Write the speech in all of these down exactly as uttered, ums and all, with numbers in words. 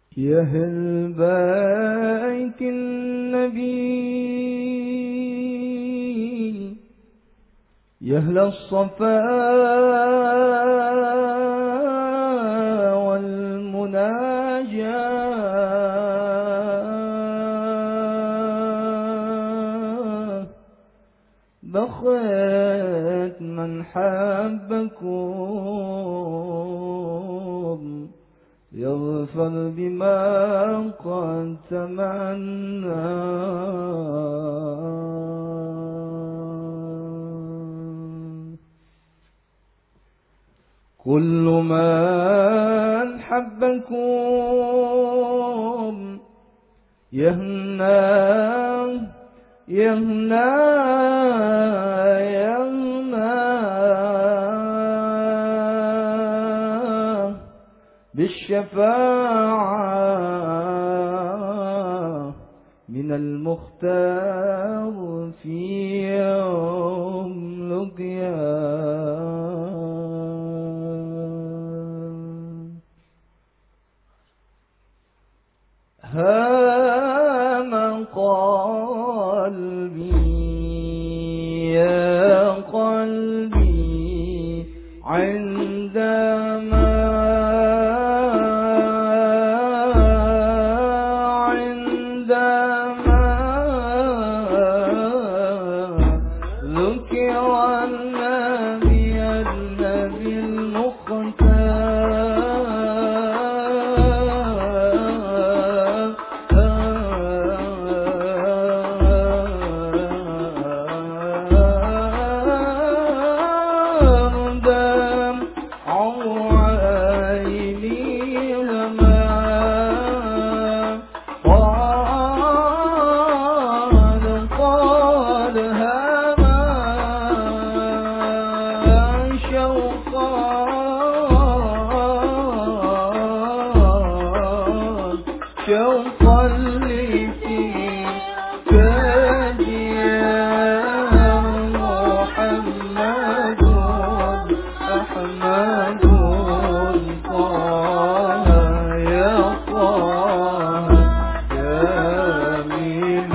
يا أهل بيت النبي يا أهل الصفا والمناجاة بخيت من حبكم يغفر بما قد تمنى. كل من حبكم يهنى يهنى يهنى بالشفاعة من المختار في يوم لقياه. هام قلبي يا قلبي عندما عندما ذكر النبي النبي المختار. شوقا لفيك يا محمد أحمد طه يا طه جميل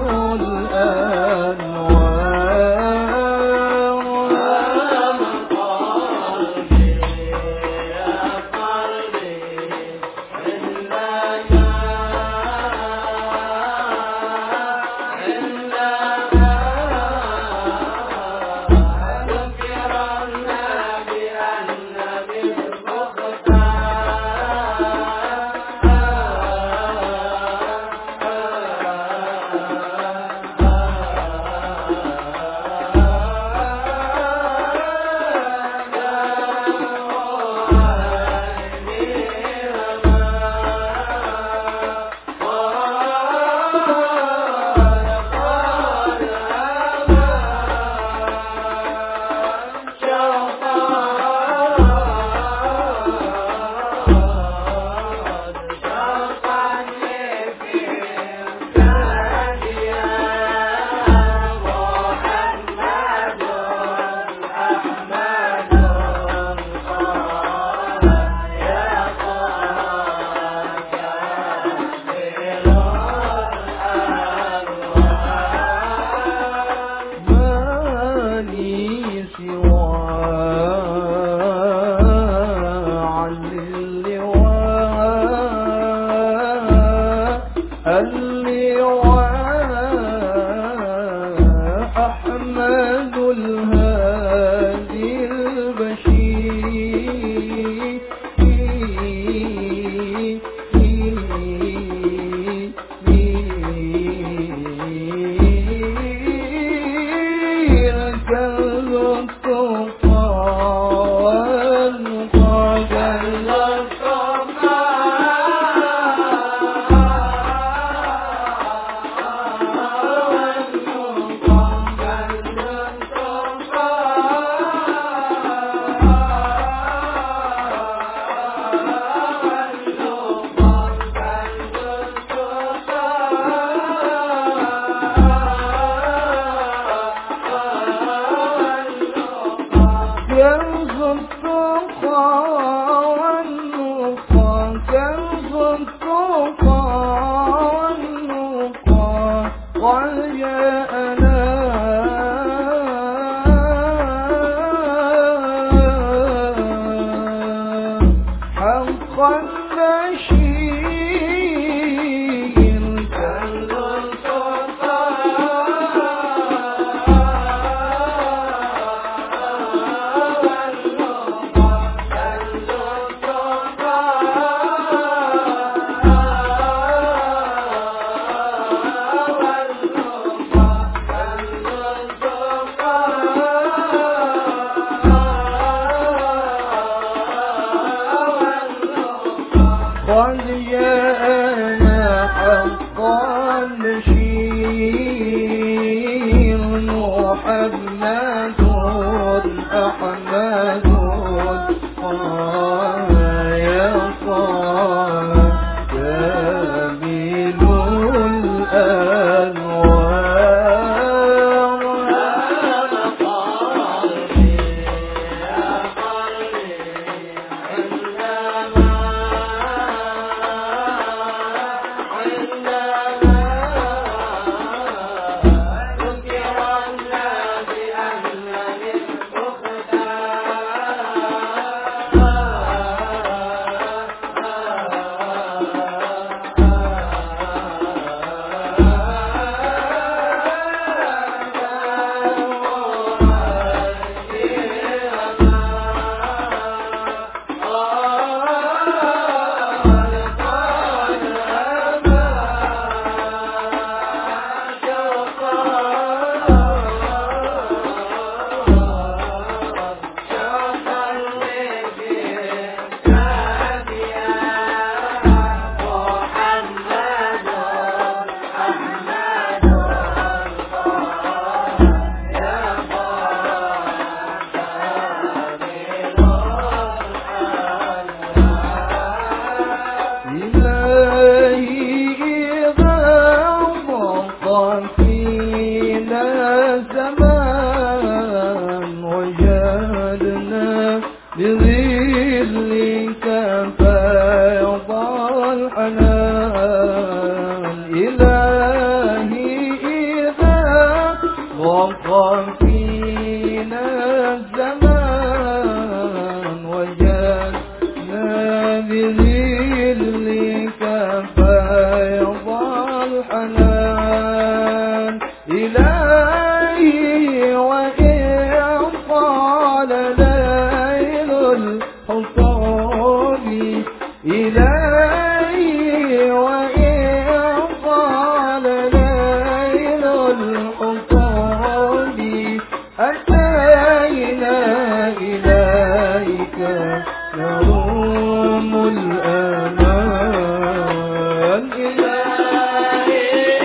اللواء أحمد الهادي البشير كنز التقى والمقى قد جاءنا حق البشير محمد أحمد طه يا طه جميل الأنوار هذا قلبي يا قلبي عندما بظلك فيض الحنان إلهي إذا ضاق فينا الزمان وجدنا بظلك فيض الحنان إلهي وإن طال ليل الحصان إلهي وإن طال ليل الحصان أتينا إليك نروم الأمان إلهي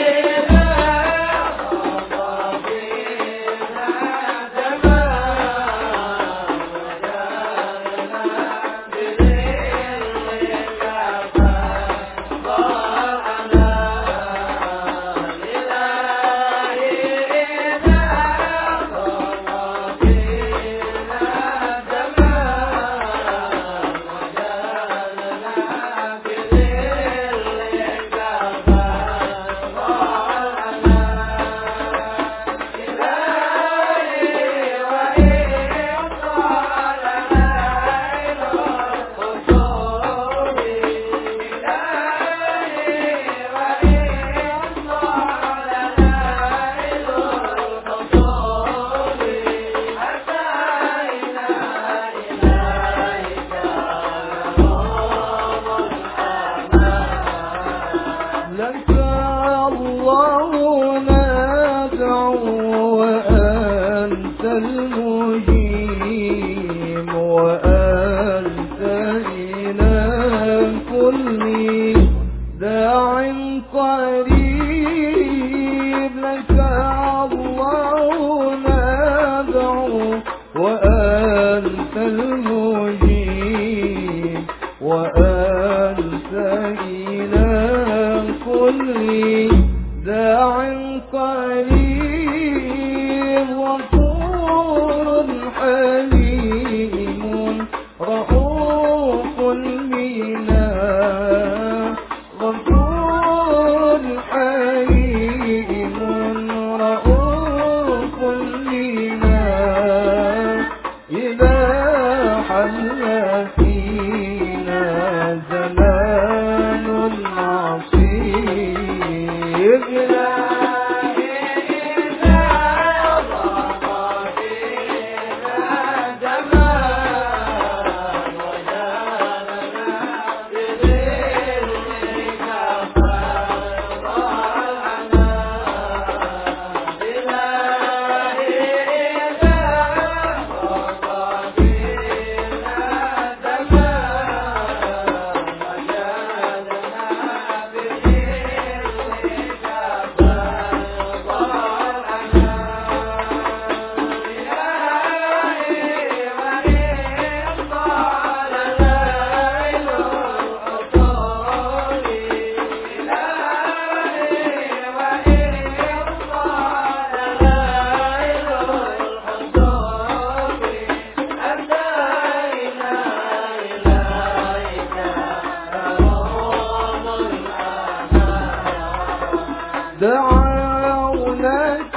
لك الله ندعو وأنت المجيب وأنت إله كل داع قريب لك الله ندعو وأنت المجيب وأنت إله كل داع قريب غفور حليم رؤوف بنا غفور حليم رؤوف بنا إذا حل فينا دعوناك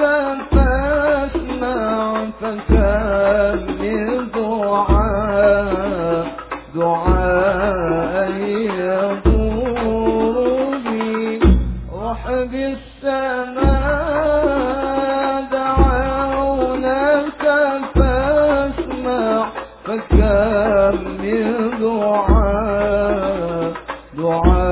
فاسمع فكم من دعاء دعاء يدور بي روح بالسماء دعوناك فاسمع فكم من دعاء دعاء